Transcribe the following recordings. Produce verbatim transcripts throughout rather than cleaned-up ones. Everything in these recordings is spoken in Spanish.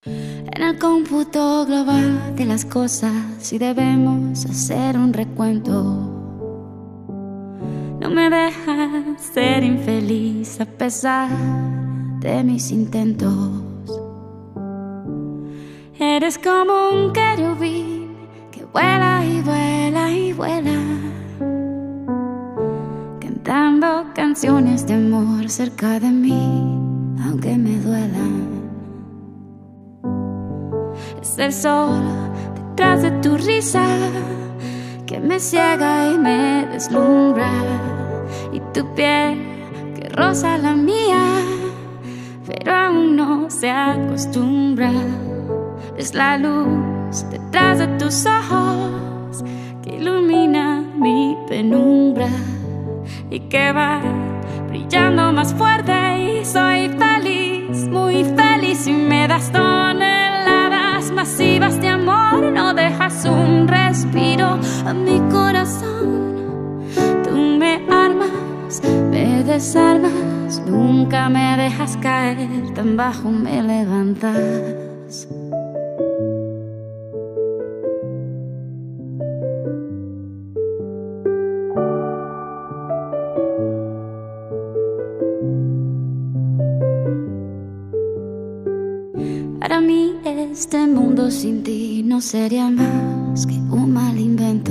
En el cómputo global de las cosas, y debemos hacer un recuento. No me dejas ser infeliz a pesar de mis intentos. Eres como un querubín que vuela y vuela y vuela, cantando canciones de amor cerca de mí, aunque me duelan. Es el sol detrás de tu risa que me ciega y me deslumbra, y tu piel que roza la mía, pero aún no se acostumbra. Es la luz detrás de tus ojos que ilumina mi penumbra y que va brillando más fuerte, y soy feliz, muy feliz, y me das toneladas masivas de amor. No dejas un respiro a mi corazón. Tú me armas, me desarmas, nunca me dejas caer, tan bajo me levantas. Para mí este mundo sin ti no sería más que un mal invento,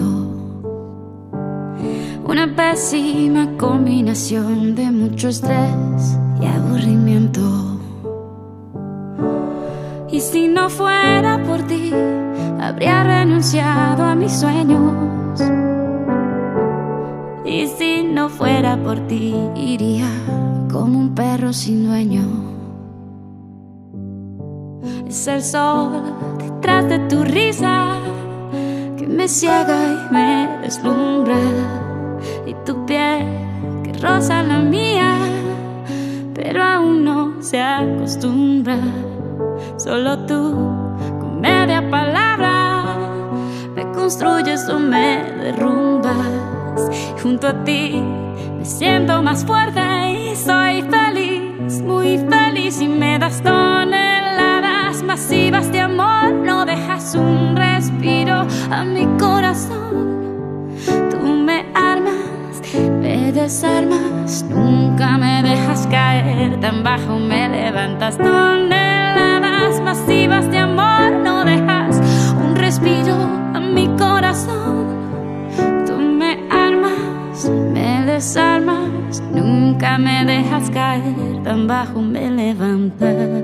una pésima combinación de mucho estrés y aburrimiento. Y si no fuera por ti, habría renunciado a mis sueños. Y si no fuera por ti, iría como un perro sin dueño. Es el sol detrás de tu risa que me ciega y me deslumbra, y tu piel que roza la mía, pero aún no se acostumbra. Solo tú, con media palabra, me construyes o me derrumbas. Junto a ti me siento más fuerte y soy feliz, muy feliz, y me das toneladas masivas de amor. No dejas un respiro a mi corazón. Tú me armas, me desarmas, nunca me dejas caer, tan bajo me levantas. Toneladas masivas de amor. No dejas un respiro a mi corazón. Tú me armas, me desarmas, nunca me dejas caer, tan bajo me levantas.